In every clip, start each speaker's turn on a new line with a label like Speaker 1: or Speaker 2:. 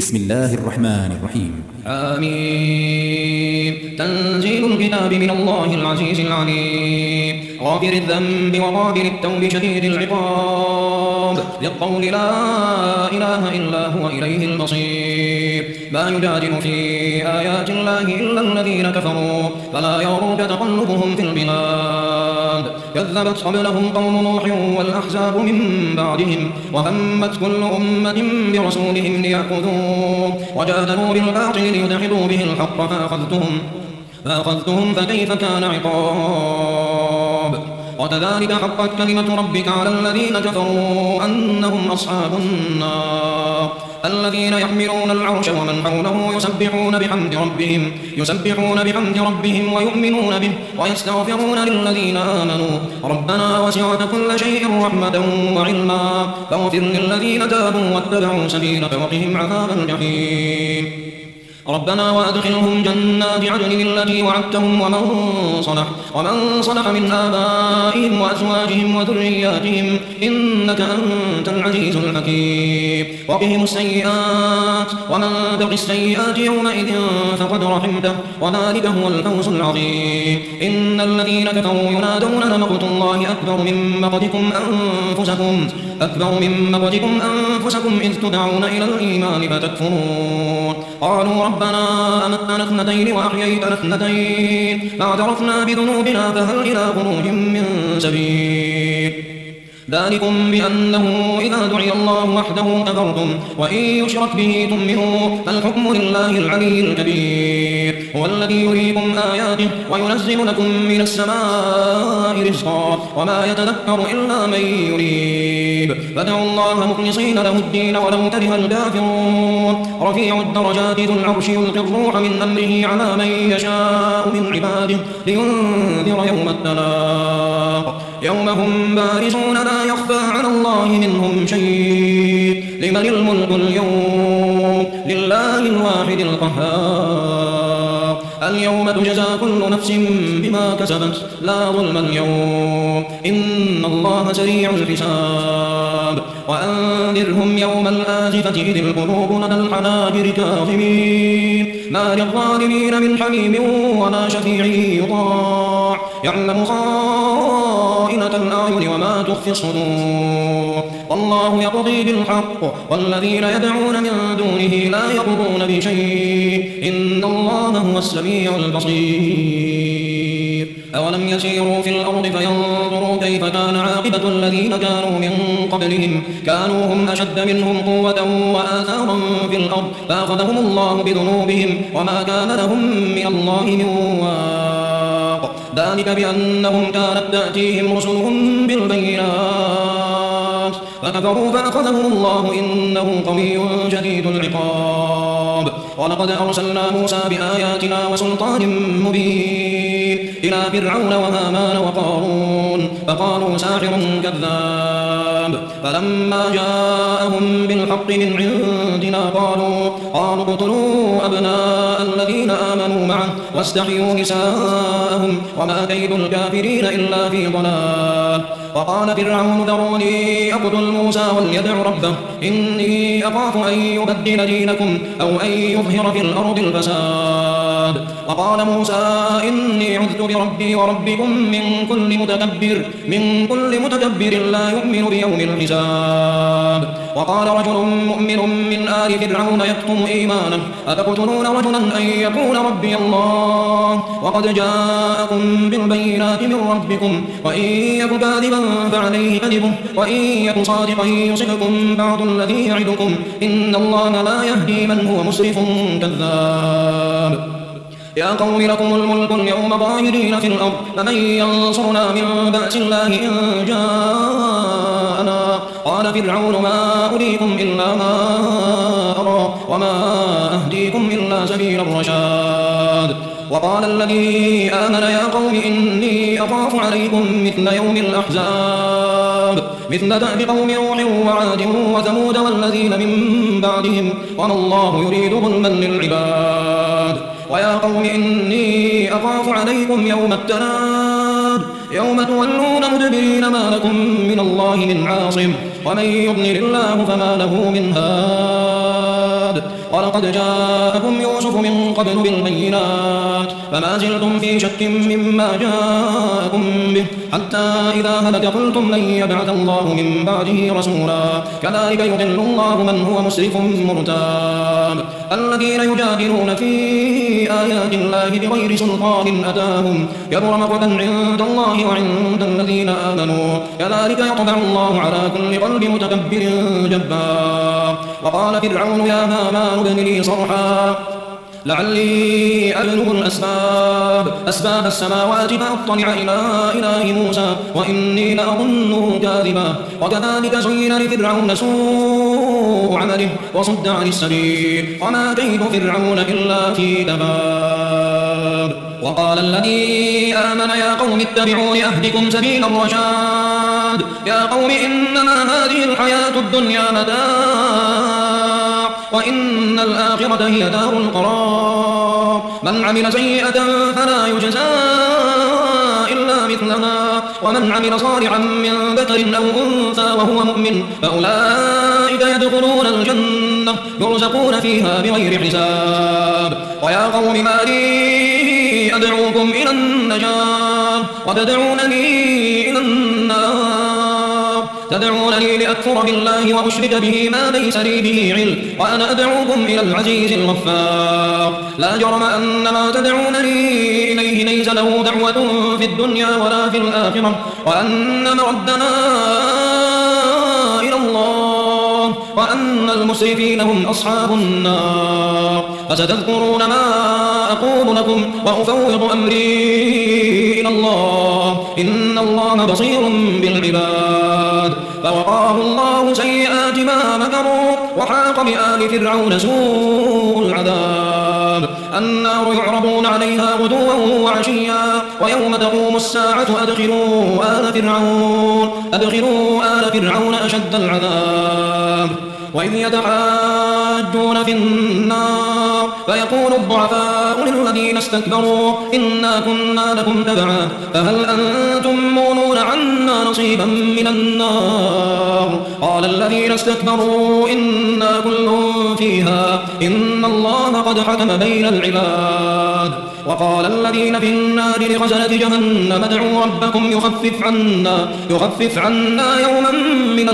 Speaker 1: بسم الله الرحمن الرحيم.
Speaker 2: آمين. تنزيل الكتاب من الله العزيز العليم، غافر الذنب وقابل التوب شديد العقاب، ذي الطول لا إله إلا هو إليه المصير. ما يجادل في آيات الله إلا الذين كفروا، فلا يغرك تقلبهم في البلاد. كذبت قبلهم قوم نوح والأحزاب من بعدهم، وهمت كل أمة برسولهم ليأخذوه، وجادلوا بالباطل ليدحضوا به الحق فأخذتهم فكيف كان عقاب. وكذلك حقت كلمة ربك على الذين كفروا أنهم أصحاب النار، الذين يحملون العرش ومن حوله يسبحون بحمد ربهم ويؤمنون به ويستغفرون للذين آمنوا ربنا وسعت كل شيء رحمة وعلما فاغفر للذين تابوا واتبعوا سبيلك وقهم عذاب الجحيم. ربنا وأدخلهم جنات عدن التي وعدتهم ومن صلح من آبائهم وأزواجهم وذرياتهم إنك أنت العزيز الحكيم. وقهم السيئات ومن تق السيئات يومئذ فقد رحمته وذلك هو الفوز العظيم. إن الذين كفروا ينادون لمقت الله أكبر من مقتكم أنفسكم إذ تدعون إلى الإيمان فتكفرون. قالوا ربنا أمتنا اثنتين وأحييتنا اثنتين فاعترفنا بذنوبنا فهل إلى خروج من سبيل. ذلكم بأنه إذا دعي الله وحده كفرتم وإن يشرك به تؤمنوا فالحكم لله العلي الكبير. هو الذي يريكم آياته وينزل لكم من السماء رزقا وما يتذكر إلا من يريب. فادعوا الله مخلصين له الدين ولو كره الكافرون. رفيع الدرجات ذو العرش يلقي الروح من أمره على من يشاء من عباده لينذر يوم التلاق يوم هم بارزون لا يخفى على الله منهم شيء. لمن الملك اليوم لله الواحد القهار. اليوم تجزى كل نفس بما كسبت لا ظلم اليوم إن الله سريع الحساب. وأنذرهم يوم الآزفة إذ القلوب لدى الحناجر كاظمين ما للظالمين من حميم ولا شفيع يطاع يعلم خائنة الأعين وما تخفي الصدور. والله يقضي بالحق والذين يدعون من دونه لا يقضون بشيء إن الله هو السميع البصير. أولم يسيروا في الأرض فينظروا كيف كان عاقبة الذين كانوا من قبلهم كانوا هم أشد منهم قوة وآثارا في الأرض فأخذهم الله بذنوبهم وما كان لهم من الله من واق. ذلك بأنهم كانت تأتيهم رسلهم بالبينات فكفروا فأخذهم الله إنه قوي شديد العقاب. ولقد أرسلنا موسى بآياتنا وسلطان مبين إلى فرعون وهامان وقارون فقالوا ساحر كذاب. فلما جاءهم بالحق من عندنا قالوا اقتلوا أبناء الذين آمنوا معه واستحيوا نساءهم وما كيد الكافرين إلا في ضلال. وقال فرعون ذروني أقتل موسى وليدع ربه إني أخاف أن يبدل دينكم أو أن يظهر في الأرض الفساد. وقال موسى إني عذت بربي وربكم من كل متكبر لا يؤمن بيوم الحساب. وقال رجل مؤمن من آل فرعون يكتم إيمانه أتقتلون رجلا أن يقول ربي الله وقد جاءكم بالبينات من ربكم وإن يك كاذبا فعليه كذبه وإن يك صادقا يصبكم بعض الذي يعدكم إن الله لا يهدي من هو مسرف كذاب. يا قوم لكم الملك اليوم ظاهرين في الأرض فمن ينصرنا من بأس الله إن جاءنا. قال فرعون ما أريكم إلا ما أرى وما أهديكم إلا سبيل الرشاد. وقال الذي آمن يا قوم إني أخاف عليكم مثل يوم الأحزاب مثل دأب قوم نوح وعاد وثمود والذين من بعدهم وما الله يريد ظلما للعباد. ويا قوم إني أخاف عليكم يوم التناد يوم تولون مدبرين ما لكم من الله من عاصم ومن يضلل الله فما له من هاد. ولقد جاءكم يوسف من قبل بالبينات فما زلتم في شك مما جاءكم به حتى إذا هلك قلتم لن يبعث الله من بعده رسولا كذلك يضل الله من هو مسرف مرتاب الذين يجادلون في آيات الله بغير سلطان أتاهم كبر مقتا عند الله وعند الذين آمنوا كذلك يطبع الله على كل قلب متكبر جبار وقال فرعون يا هامان ابن لي صرحا لعلي أبلغ أسباب السماوات فأطلع إلى إله موسى وإني لأظنه كاذبا وكذلك زين لفرعون سوء عمله وصد عن السبيل وما كيد فرعون إلا في تباب وقال الذي آمن يا قوم اتبعون أهدكم سبيل الرشاد يا قوم إنما هذه الحياة الدنيا متاع وإن الآخرة هي دار القرار من عمل سيئة فلا يجزى إلا مثلها ومن عمل صالحا من ذكر أو أنثى وهو مؤمن فأولئك يدخلون الجنة يرزقون فيها بغير حساب ويا قوم ما لي أدعوكم إلى النجاة وتدعونني إلى النار تدعونني لأكفر بالله وأشرك به ما ليس لي به علم وأنا أدعوكم إلى العزيز الغفار لا جرم أن ما تدعونني إليه ليس له دعوة في الدنيا ولا في الآخرة وأن مردنا إلى الله وأن المسرفين هم أصحاب النار فستذكرون ما أقول لكم وأفوض أمري إلى الله إن الله بصير بالعباد فوقاه الله سيئات ما مكروا وحاق بآل فرعون سوء العذاب النار يعرضون عليها غدوا وعشيا ويوم تقوم الساعة أدخلوا آل فرعون أشد العذاب وإذ يتحاجون في النار فيقول الضعفاء للذين استكبروا إنا كنا لكم تبعا فهل أنتم مغنون عنا نصيبا من النار قال الذين استكبروا إنا كل فيها إن الله قد حكم بين العباد وقال الذين في النار لخزنة جهنم ادعوا ربكم يخفف عنا يوما من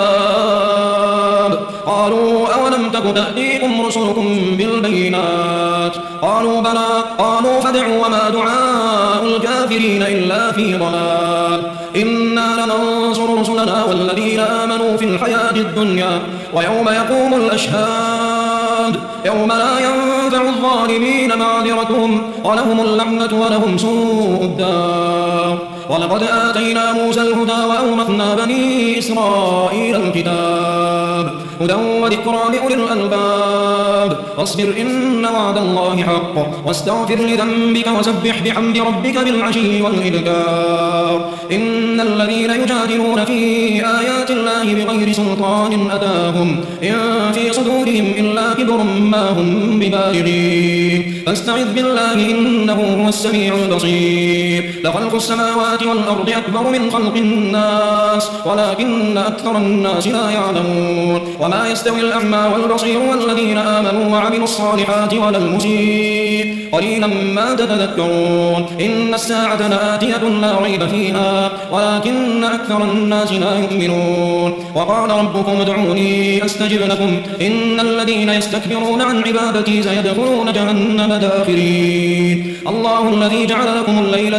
Speaker 2: العذاب قالوا أولم تك تأتيكم رسلكم بالبينات قالوا بلى قالوا فادعوا وما دعاء الكافرين إلا في ضلال إنا لننصر رسلنا والذين آمنوا في الحياة الدنيا ويوم يقوم الأشهاد يوم لا ينفع الظالمين معذرتهم ولهم اللعنة ولهم سوء الدار ولقد آتينا موسى الهدى وأورثنا بني إسرائيل الكتاب هدى وذكرى لأولي الألباب فاصبر إن وعد الله حق واستغفر لذنبك وسبح بحمد ربك بالعشي والإبكار إن الذين يجادلون في آيات الله بغير سلطان أتاهم إن في صدورهم إلا كبر ما هم ببالغين فاستعذ بالله إنه هو السميع البصير لخلق السماوات والأرض أكبر من خلق الناس ولكن أكثر الناس لا يعلمون وما يستوي الأعمى والبصير والذين آمنوا وعملوا الصالحات ولا المسيء قليلا ما تتذكرون إن الساعة لآتية لا ريب فيها ولكن أكثر الناس لا يؤمنون وقال ربكم ادعوني أستجب لكم إن الذين يستكبرون عن عبادتي سيدخلون جهنم داخرين الله الذي جعل لكم الليل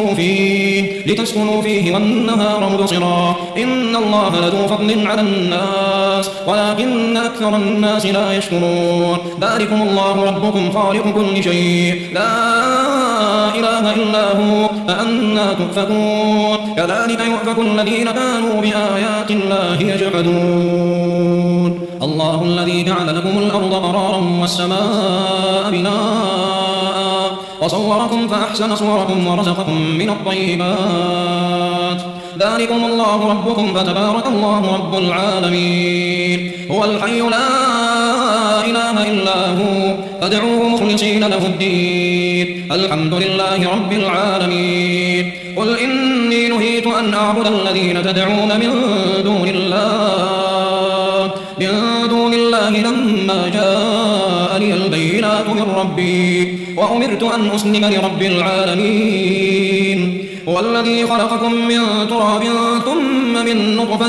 Speaker 2: لتسكنوا فيه والنهار مبصرا إن الله لذو فضل على الناس ولكن أكثر الناس لا يشكرون ذلكم الله ربكم خالق كل شيء لا إله إلا هو فأنا تؤفكون كذلك يؤفك الذين كانوا بآيات الله يجحدون الله الذي جعل لكم الأرض قرارا والسماء بناء وصوركم فأحسن صوركم ورزقكم من الطيبات ذلكم الله ربكم فتبارك الله رب العالمين هو الحي لا إله إلا هو فادعوه مخلصين له الدين الحمد لله رب العالمين قل إني نهيت أن أعبد الذين تدعون من دون الله لما جاء جاءني البينات من ربي وأمرت أن أسلم لرب العالمين هو الذي خلقكم من تراب ثم من نطفة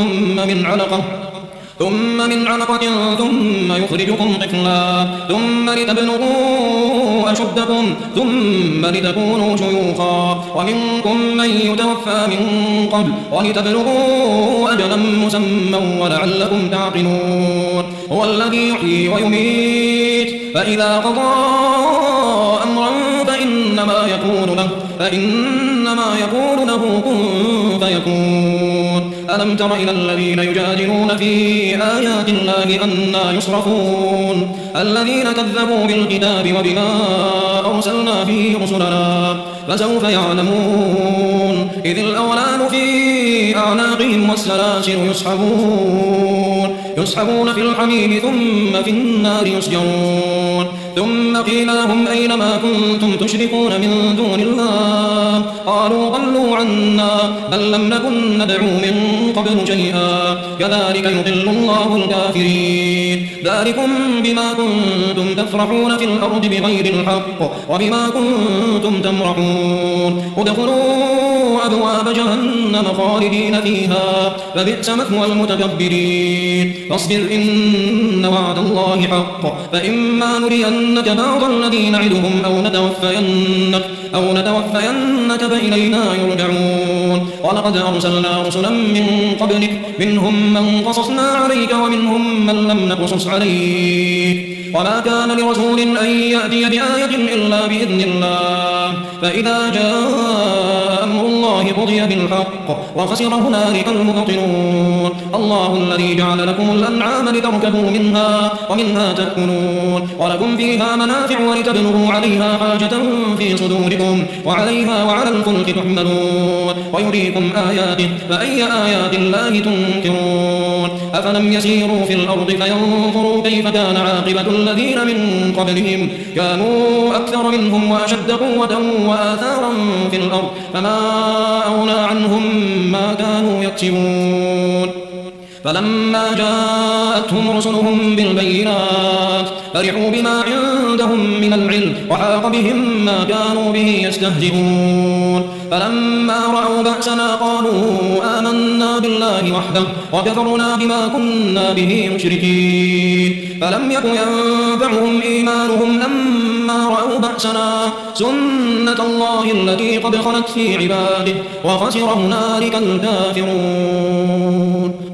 Speaker 2: ثم من علقة ثم يخرجكم طفلا ثم لتبلغوا أشدكم ثم لتكونوا شيوخا ومنكم من يتوفى من قبل ولتبلغوا أجلا مسمى ولعلكم تعقلون هو الذي يحيي ويميت فإذا قضى أمرا فإنما يقول له كن فيكون ألم تر إلى الذين يجادلون في آيات الله أنى يصرفون الذين كذبوا بالكتاب وبما أرسلنا فيه رسلنا فسوف يعلمون إذ الأولان في أعناقهم والسلاسل يسحبون في الحميم ثم في النار يسجرون ثم قيل لهم أين ما كنتم تشركون من دون الله قالوا ضلوا عنا بل لم نكن ندعو من قبل شيئا كذلك يضل الله الكافرين ذلكم بما كنتم تفرحون في الأرض بغير الحق وبما كنتم تمرحون ادخلوا أبواب جهنم خالدين فيها فبئس مثوى المتكبرين فاصبر إن وعد الله حق فإما نرينك بعض الذي نعدهم أو نتوفينك فإلينا يرجعون ولقد أرسلنا رسلا من قبلك منهم من قصصنا عليك ومنهم من لم نقصص عليك وما كان لرسول أن يأتي بآية إلا بإذن الله فإذا جاء أمر الله قضي بالحق وخسر هنالك المبطلون الله الذي جعل لكم الأنعام لتركبوا منها ومنها تأكلون ولكم فيها منافع ولتبلغوا عليها حاجة في صدوركم وعليها وعلى الفلك تحملون ويريكم آياته فأي آيات الله تنكرون أفلم يسيروا في الأرض فينظروا كيف كان عاقبة الذين من قبلهم كانوا أكثر منهم وأشد قوة وآثارا في الأرض فما أغنى عنهم ما كانوا يكسبون فلما جاءتهم رسلهم بالبينات فرحوا بما عندهم من العلم وحاق بهم ما كانوا به يستهزئون فلما رأوا بأسنا قالوا آمنا بالله وحده وكفرنا بما كنا به مشركين فلم يك ينفعهم إيمانهم لما رأوا بأسنا سنة الله التي قد خلت في عباده وخسر هنالك الكافرون.